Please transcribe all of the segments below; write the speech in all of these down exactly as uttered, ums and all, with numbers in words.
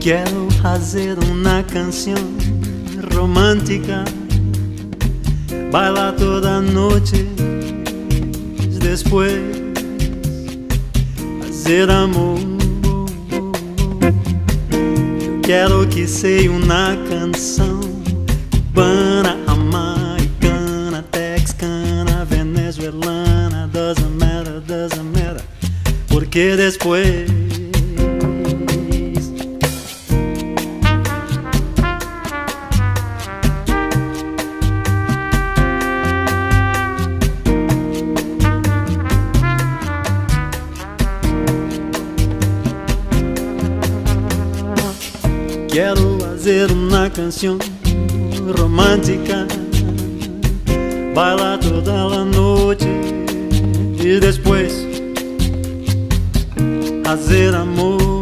Quero fazer uma canção romântica, bailar toda noite, depois fazer amor. Eu quero que seja uma canção cubana, americana, texcana, venezuelana, doesn't matter, doesn't matter, porque depois quero fazer uma canção romântica, bailar toda a noite e depois fazer amor.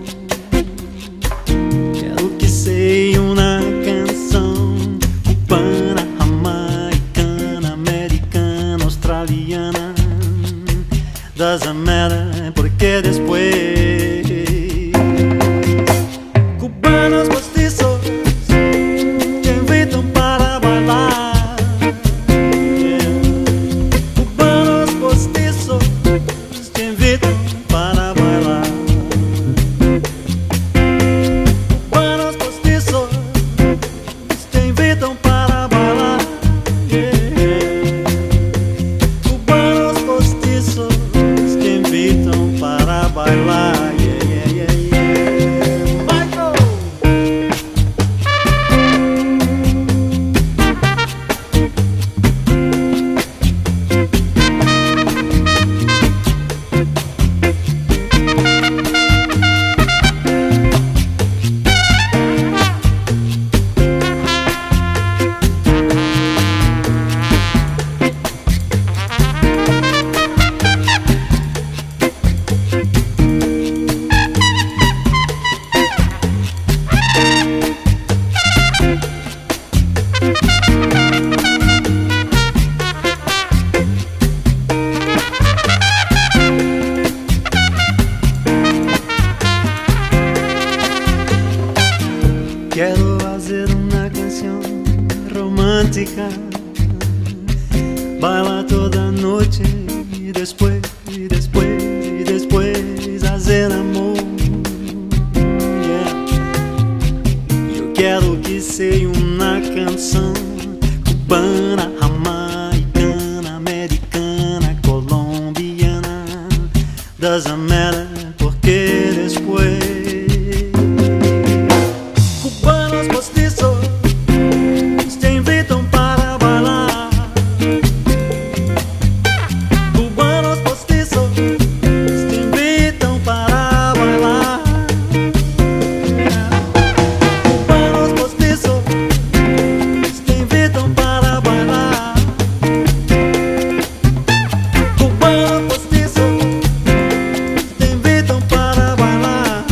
Quero que seja uma canção cubana, americana, americana, australiana, doesn't matter, porque depois cubanos postizos te invitan para bailar. Cubanos postizos te invitan para bailar. Cubanos postizos te invitan para bailar. Cubanos postizos te invitan para bailar. Quero fazer uma canção romântica, bailar toda noite e depois, e depois, e depois fazer amor. Yeah. Eu quero que seja uma canção cubana, americana, americana, colombiana, doesn't matter, porque depois cubanos postizos te invitan para bailar. Cubanos postizos te invitan para bailar. Cubanos postizos te invitan para bailar. Cubanos postizos te invitan para bailar.